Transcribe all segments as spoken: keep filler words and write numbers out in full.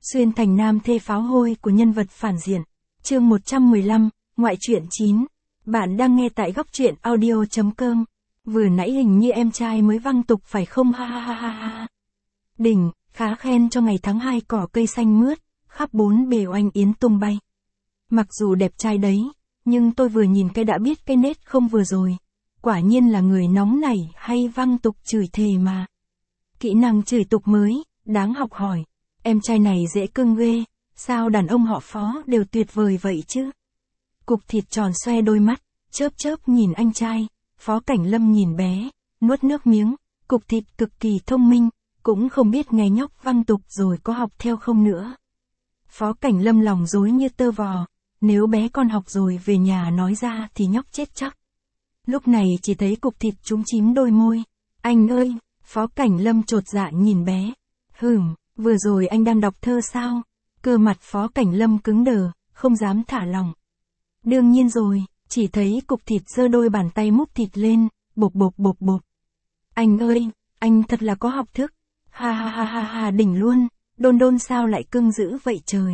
Xuyên thành nam thê pháo hôi của nhân vật phản diện. Chương một trăm mười lăm, ngoại truyện chín. Bạn đang nghe tại góc truyện audio chấm com. Vừa nãy hình như em trai mới văng tục phải không, ha ha ha ha ha. Đỉnh, khá khen cho ngày tháng hai cỏ cây xanh mướt, khắp bốn bề oanh yến tung bay. Mặc dù đẹp trai đấy, nhưng tôi vừa nhìn cái đã biết cái nết không vừa rồi. Quả nhiên là người nóng nảy hay văng tục chửi thề mà. Kỹ năng chửi tục mới, đáng học hỏi. Em trai này dễ cưng ghê, sao đàn ông họ Phó đều tuyệt vời vậy chứ? Cục thịt tròn xoe đôi mắt, chớp chớp nhìn anh trai, Phó Cảnh Lâm nhìn bé, nuốt nước miếng, cục thịt cực kỳ thông minh, cũng không biết nghe nhóc văng tục rồi có học theo không nữa. Phó Cảnh Lâm lòng rối như tơ vò, nếu bé con học rồi về nhà nói ra thì nhóc chết chắc. Lúc này chỉ thấy cục thịt trúng chím đôi môi. Anh ơi, Phó Cảnh Lâm chột dạ nhìn bé. Hửm, vừa rồi anh đang đọc thơ sao? Cơ mặt Phó Cảnh Lâm cứng đờ, không dám thả lỏng. Đương nhiên rồi, chỉ thấy cục thịt giơ đôi bàn tay múc thịt lên, bộp bộp bộp bộp. Anh ơi, anh thật là có học thức. Ha ha ha ha ha, đỉnh luôn, Đôn Đôn sao lại cưng dữ vậy trời.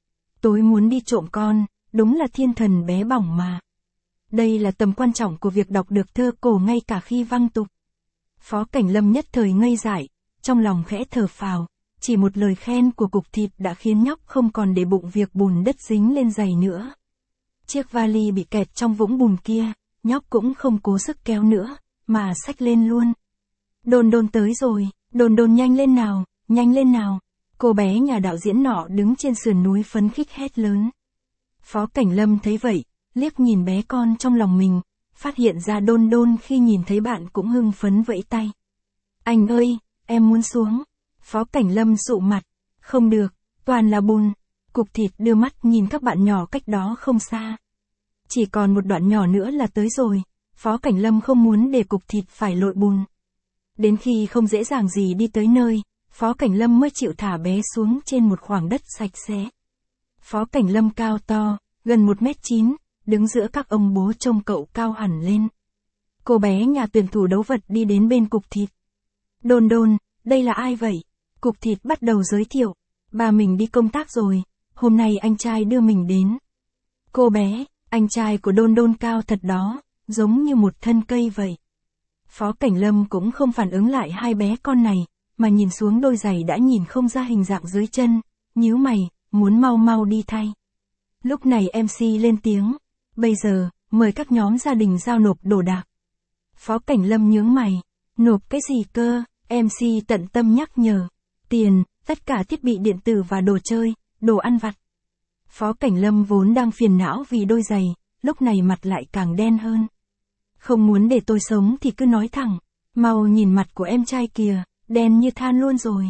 Tối muốn đi trộm con, đúng là thiên thần bé bỏng mà. Đây là tầm quan trọng của việc đọc được thơ cổ ngay cả khi văng tục. Phó Cảnh Lâm nhất thời ngây dại, trong lòng khẽ thở phào, chỉ một lời khen của cục thịt đã khiến nhóc không còn để bụng việc bùn đất dính lên giày nữa. Chiếc vali bị kẹt trong vũng bùn kia, nhóc cũng không cố sức kéo nữa, mà xách lên luôn. Đôn Đôn tới rồi, Đôn Đôn nhanh lên nào, nhanh lên nào. Cô bé nhà đạo diễn nọ đứng trên sườn núi phấn khích hét lớn. Phó Cảnh Lâm thấy vậy, liếc nhìn bé con trong lòng mình, phát hiện ra Đôn Đôn khi nhìn thấy bạn cũng hưng phấn vẫy tay. Anh ơi, em muốn xuống. Phó Cảnh Lâm sụ mặt. Không được, toàn là bùn. Cục thịt đưa mắt nhìn các bạn nhỏ cách đó không xa. Chỉ còn một đoạn nhỏ nữa là tới rồi. Phó Cảnh Lâm không muốn để cục thịt phải lội bùn. Đến khi không dễ dàng gì đi tới nơi, Phó Cảnh Lâm mới chịu thả bé xuống trên một khoảng đất sạch sẽ. Phó Cảnh Lâm cao to, gần một mét chín, đứng giữa các ông bố trông cậu cao hẳn lên. Cô bé nhà tuyển thủ đấu vật đi đến bên cục thịt. Đôn Đôn, đây là ai vậy? Cục thịt bắt đầu giới thiệu. Bà mình đi công tác rồi, hôm nay anh trai đưa mình đến. Cô bé, anh trai của Đôn Đôn cao thật đó, giống như một thân cây vậy. Phó Cảnh Lâm cũng không phản ứng lại hai bé con này, mà nhìn xuống đôi giày đã nhìn không ra hình dạng dưới chân, nhíu mày, muốn mau mau đi thay. Lúc này em xê lên tiếng. Bây giờ, mời các nhóm gia đình giao nộp đồ đạc. Phó Cảnh Lâm nhướng mày. Nộp cái gì cơ? em xê tận tâm nhắc nhở. Tiền, tất cả thiết bị điện tử và đồ chơi, đồ ăn vặt. Phó Cảnh Lâm vốn đang phiền não vì đôi giày, lúc này mặt lại càng đen hơn. Không muốn để tôi sống thì cứ nói thẳng. Mau nhìn mặt của em trai kìa, đen như than luôn rồi.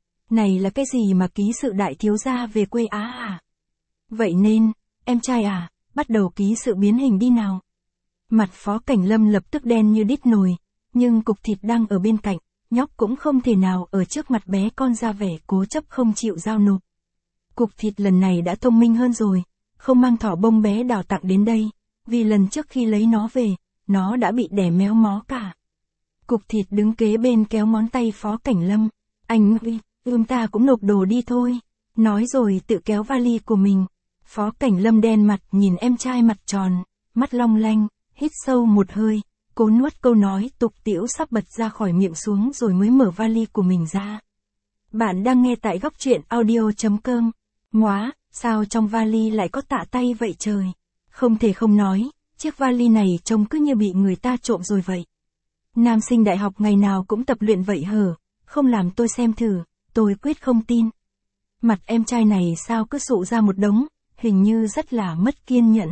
Này là cái gì mà ký sự đại thiếu gia về quê Á à? Vậy nên, em trai à, bắt đầu ký sự biến hình đi nào. Mặt Phó Cảnh Lâm lập tức đen như đít nồi, nhưng cục thịt đang ở bên cạnh, nhóc cũng không thể nào ở trước mặt bé con ra vẻ cố chấp không chịu giao nộp. Cục thịt lần này đã thông minh hơn rồi, không mang thỏ bông bé đào tặng đến đây, vì lần trước khi lấy nó về, nó đã bị đẻ méo mó cả. Cục thịt đứng kế bên kéo ngón tay Phó Cảnh Lâm. Anh ơi, ưm ta cũng nộp đồ đi thôi. Nói rồi tự kéo vali của mình. Phó Cảnh Lâm đen mặt nhìn em trai mặt tròn, mắt long lanh, hít sâu một hơi, cố nuốt câu nói tục tĩu sắp bật ra khỏi miệng xuống rồi mới mở vali của mình ra. Bạn đang nghe tại góc truyện audio chấm com. Móa, sao trong vali lại có tạ tay vậy trời? Không thể không nói, chiếc vali này trông cứ như bị người ta trộm rồi vậy. Nam sinh đại học ngày nào cũng tập luyện vậy hở, không làm tôi xem thử, tôi quyết không tin. Mặt em trai này sao cứ sụ ra một đống, hình như rất là mất kiên nhẫn.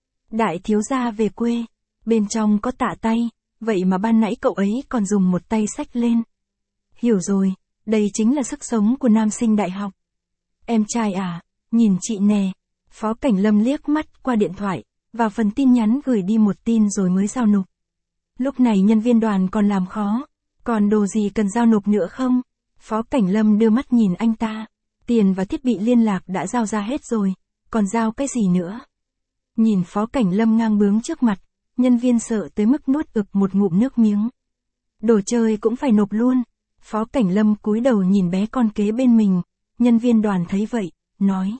Đại thiếu gia về quê, bên trong có tạ tay, vậy mà ban nãy cậu ấy còn dùng một tay xách lên. Hiểu rồi, đây chính là sức sống của nam sinh đại học. Em trai à, nhìn chị nè. Phó Cảnh Lâm liếc mắt qua điện thoại, vào phần tin nhắn gửi đi một tin rồi mới giao nộp. Lúc này nhân viên đoàn còn làm khó, còn đồ gì cần giao nộp nữa không? Phó Cảnh Lâm đưa mắt nhìn anh ta, tiền và thiết bị liên lạc đã giao ra hết rồi, còn giao cái gì nữa? Nhìn Phó Cảnh Lâm ngang bướng trước mặt, nhân viên sợ tới mức nuốt ực một ngụm nước miếng. Đồ chơi cũng phải nộp luôn. Phó Cảnh Lâm cúi đầu nhìn bé con kế bên mình, nhân viên đoàn thấy vậy, nói.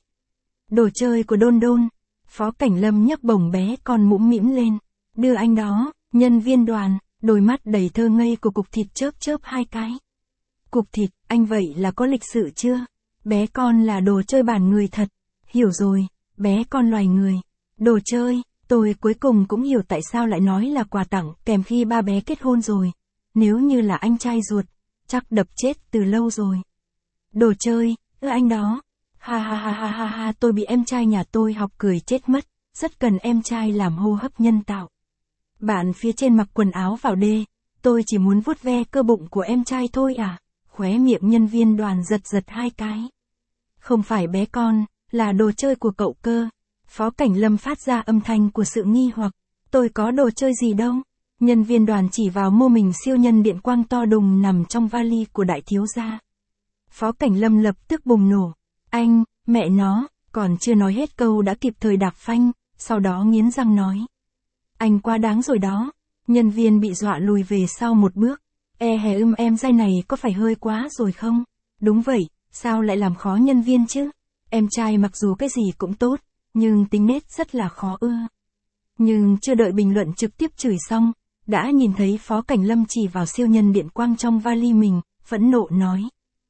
Đồ chơi của Đôn Đôn. Phó Cảnh Lâm nhấc bổng bé con mũm mĩm lên. Đưa anh đó, nhân viên đoàn, đôi mắt đầy thơ ngây của cục thịt chớp chớp hai cái. Cục thịt, anh vậy là có lịch sự chưa? Bé con là đồ chơi bản người thật. Hiểu rồi, bé con loài người. Đồ chơi, tôi cuối cùng cũng hiểu tại sao lại nói là quà tặng kèm khi ba bé kết hôn rồi. Nếu như là anh trai ruột, chắc đập chết từ lâu rồi. Đồ chơi, ư anh đó. Ha ha ha ha ha ha, tôi bị em trai nhà tôi học cười chết mất, rất cần em trai làm hô hấp nhân tạo. Bạn phía trên mặc quần áo vào đê, tôi chỉ muốn vuốt ve cơ bụng của em trai thôi à, khóe miệng nhân viên đoàn giật giật hai cái. Không phải bé con, là đồ chơi của cậu cơ. Phó Cảnh Lâm phát ra âm thanh của sự nghi hoặc, tôi có đồ chơi gì đâu. Nhân viên đoàn chỉ vào mô mình siêu nhân điện quang to đùng nằm trong vali của đại thiếu gia. Phó Cảnh Lâm lập tức bùng nổ. Anh, mẹ nó, còn chưa nói hết câu đã kịp thời đạp phanh, sau đó nghiến răng nói. Anh quá đáng rồi đó. Nhân viên bị dọa lùi về sau một bước. E hè ưm em dai này có phải hơi quá rồi không? Đúng vậy, sao lại làm khó nhân viên chứ? Em trai mặc dù cái gì cũng tốt, nhưng tính nết rất là khó ưa. Nhưng chưa đợi bình luận trực tiếp chửi xong, đã nhìn thấy Phó Cảnh Lâm chỉ vào siêu nhân điện quang trong vali mình, phẫn nộ nói.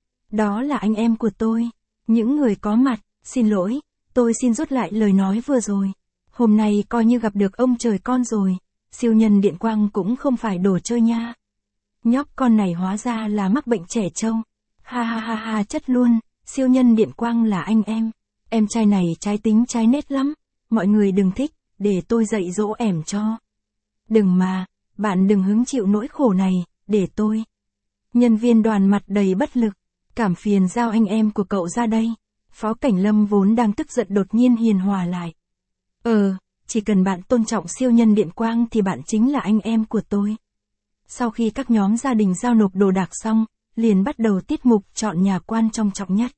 Đó là anh em của tôi. Những người có mặt, xin lỗi, tôi xin rút lại lời nói vừa rồi. Hôm nay coi như gặp được ông trời con rồi, siêu nhân điện quang cũng không phải đồ chơi nha. Nhóc con này hóa ra là mắc bệnh trẻ trâu. Ha ha ha ha chất luôn, siêu nhân điện quang là anh em. Em trai này trái tính trái nết lắm, mọi người đừng thích, để tôi dạy dỗ ẻm cho. Đừng mà, bạn đừng hứng chịu nỗi khổ này, để tôi. Nhân viên đoàn mặt đầy bất lực, cảm phiền giao anh em của cậu ra đây. Phó Cảnh Lâm vốn đang tức giận đột nhiên hiền hòa lại. Ờ, chỉ cần bạn tôn trọng siêu nhân điện quang thì bạn chính là anh em của tôi. Sau khi các nhóm gia đình giao nộp đồ đạc xong, liền bắt đầu tiết mục chọn nhà quan trọng trọng nhất.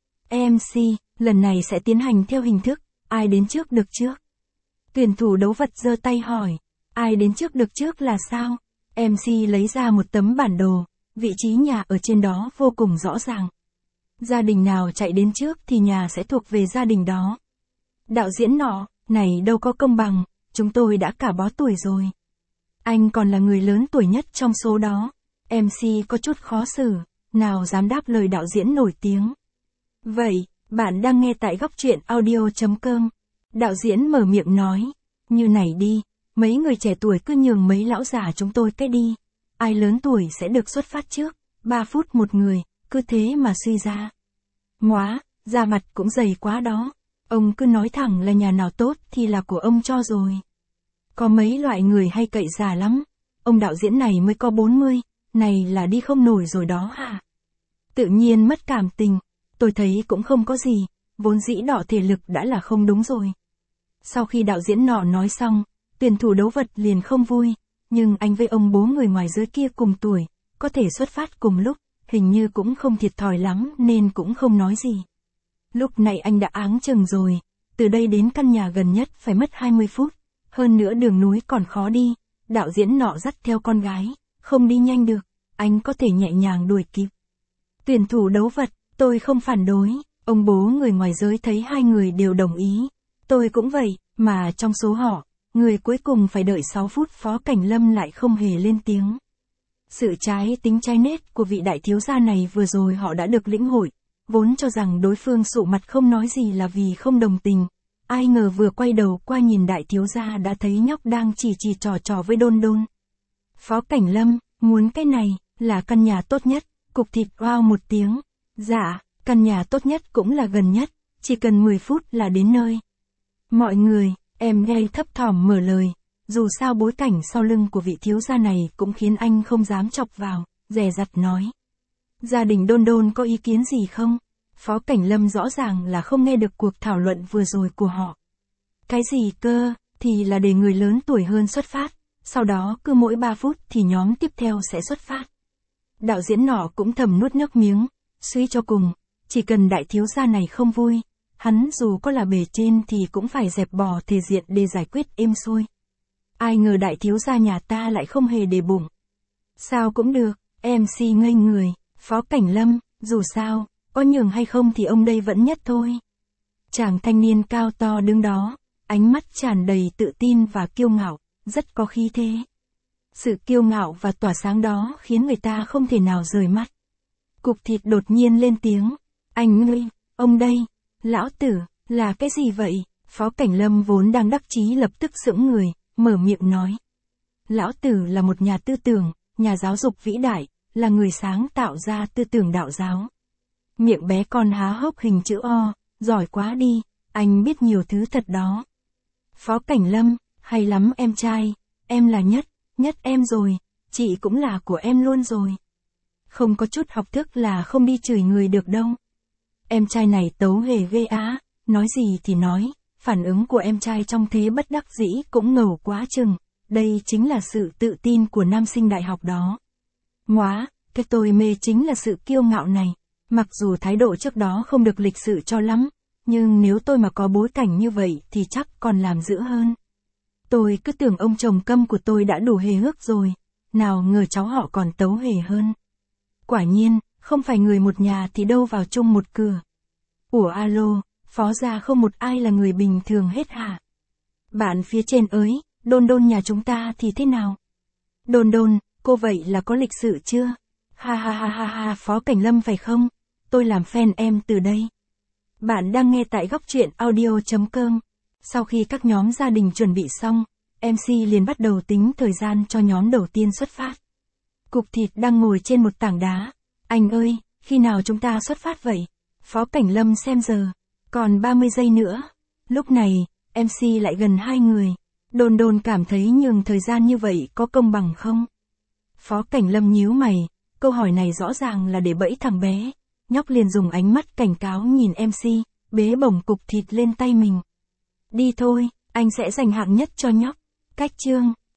em xê, lần này sẽ tiến hành theo hình thức, ai đến trước được trước. Tuyển thủ đấu vật giơ tay hỏi, ai đến trước được trước là sao? em xê lấy ra một tấm bản đồ, vị trí nhà ở trên đó vô cùng rõ ràng. Gia đình nào chạy đến trước thì nhà sẽ thuộc về gia đình đó. Đạo diễn nọ, này đâu có công bằng, chúng tôi đã cả bó tuổi rồi. Anh còn là người lớn tuổi nhất trong số đó. em xê có chút khó xử, nào dám đáp lời đạo diễn nổi tiếng. Vậy, bạn đang nghe tại góc truyện audio chấm com. Đạo diễn mở miệng nói, như này đi, mấy người trẻ tuổi cứ nhường mấy lão già chúng tôi cái đi. Ai lớn tuổi sẽ được xuất phát trước, ba phút một người, cứ thế mà suy ra. Móa, da mặt cũng dày quá đó. Ông cứ nói thẳng là nhà nào tốt thì là của ông cho rồi. Có mấy loại người hay cậy già lắm. Ông đạo diễn này mới có bốn mươi, này là đi không nổi rồi đó hả? Tự nhiên mất cảm tình, tôi thấy cũng không có gì, vốn dĩ đỏ thể lực đã là không đúng rồi. Sau khi đạo diễn nọ nói xong, tuyển thủ đấu vật liền không vui, nhưng anh với ông bố người ngoài dưới kia cùng tuổi, có thể xuất phát cùng lúc, hình như cũng không thiệt thòi lắm nên cũng không nói gì. Lúc này anh đã áng chừng rồi, từ đây đến căn nhà gần nhất phải mất hai mươi phút, hơn nữa đường núi còn khó đi, đạo diễn nọ dắt theo con gái, không đi nhanh được, anh có thể nhẹ nhàng đuổi kịp. Tuyển thủ đấu vật, tôi không phản đối, ông bố người ngoài giới thấy hai người đều đồng ý, tôi cũng vậy, mà trong số họ, người cuối cùng phải đợi sáu phút Phó Cảnh Lâm lại không hề lên tiếng. Sự trái tính trái nết của vị đại thiếu gia này vừa rồi họ đã được lĩnh hội, vốn cho rằng đối phương sụ mặt không nói gì là vì không đồng tình. Ai ngờ vừa quay đầu qua nhìn đại thiếu gia đã thấy nhóc đang chỉ chỉ trò trò với Đôn Đôn. Phó Cảnh Lâm, muốn cái này, là căn nhà tốt nhất, cục thịt wow một tiếng. Dạ, căn nhà tốt nhất cũng là gần nhất, chỉ cần mười phút là đến nơi. Mọi người, em gây thấp thỏm mở lời, dù sao bối cảnh sau lưng của vị thiếu gia này cũng khiến anh không dám chọc vào, dè dặt nói. Gia đình Đôn Đôn có ý kiến gì không? Phó Cảnh Lâm rõ ràng là không nghe được cuộc thảo luận vừa rồi của họ. Cái gì cơ, thì là để người lớn tuổi hơn xuất phát, sau đó cứ mỗi ba phút thì nhóm tiếp theo sẽ xuất phát. Đạo diễn nọ cũng thầm nuốt nước miếng, suy cho cùng, chỉ cần đại thiếu gia này không vui, hắn dù có là bề trên thì cũng phải dẹp bỏ thể diện để giải quyết êm xuôi. Ai ngờ đại thiếu gia nhà ta lại không hề để bụng. Sao cũng được, em xê ngây người, Phó Cảnh Lâm, dù sao, có nhường hay không thì ông đây vẫn nhất thôi. Chàng thanh niên cao to đứng đó, ánh mắt tràn đầy tự tin và kiêu ngạo, rất có khí thế. Sự kiêu ngạo và tỏa sáng đó khiến người ta không thể nào rời mắt. Cục thịt đột nhiên lên tiếng, anh ơi, ông đây, lão tử, là cái gì vậy? Phó Cảnh Lâm vốn đang đắc chí lập tức sững người, mở miệng nói. Lão tử là một nhà tư tưởng, nhà giáo dục vĩ đại, là người sáng tạo ra tư tưởng đạo giáo. Miệng bé con há hốc hình chữ O, giỏi quá đi, anh biết nhiều thứ thật đó. Phó Cảnh Lâm, hay lắm em trai, em là nhất, nhất em rồi, chị cũng là của em luôn rồi. Không có chút học thức là không đi chửi người được đâu. Em trai này tấu hề ghê á, nói gì thì nói, phản ứng của em trai trong thế bất đắc dĩ cũng ngầu quá chừng, đây chính là sự tự tin của nam sinh đại học đó. Ngoá, cái tôi mê chính là sự kiêu ngạo này, mặc dù thái độ trước đó không được lịch sự cho lắm, nhưng nếu tôi mà có bối cảnh như vậy thì chắc còn làm dữ hơn. Tôi cứ tưởng ông chồng câm của tôi đã đủ hề hước rồi, nào ngờ cháu họ còn tấu hề hơn. Quả nhiên, không phải người một nhà thì đâu vào chung một cửa. Ủa alo, phó gia không một ai là người bình thường hết hả? Bạn phía trên ơi, Đôn Đôn nhà chúng ta thì thế nào? Đôn Đôn, cô vậy là có lịch sự chưa? Ha ha ha ha ha, Phó Cảnh Lâm phải không? Tôi làm fan em từ đây. Bạn đang nghe tại góc truyện audio chấm com. Sau khi các nhóm gia đình chuẩn bị xong, em xê liền bắt đầu tính thời gian cho nhóm đầu tiên xuất phát. Cục thịt đang ngồi trên một tảng đá. Anh ơi, khi nào chúng ta xuất phát vậy? Phó Cảnh Lâm xem giờ. Còn ba mươi giây nữa. Lúc này, em xê lại gần hai người. Đồn đồn cảm thấy nhường thời gian như vậy có công bằng không? Phó Cảnh Lâm nhíu mày. Câu hỏi này rõ ràng là để bẫy thằng bé. Nhóc liền dùng ánh mắt cảnh cáo nhìn em xê, bế bổng cục thịt lên tay mình. Đi thôi, anh sẽ giành hạng nhất cho nhóc. Cách chương.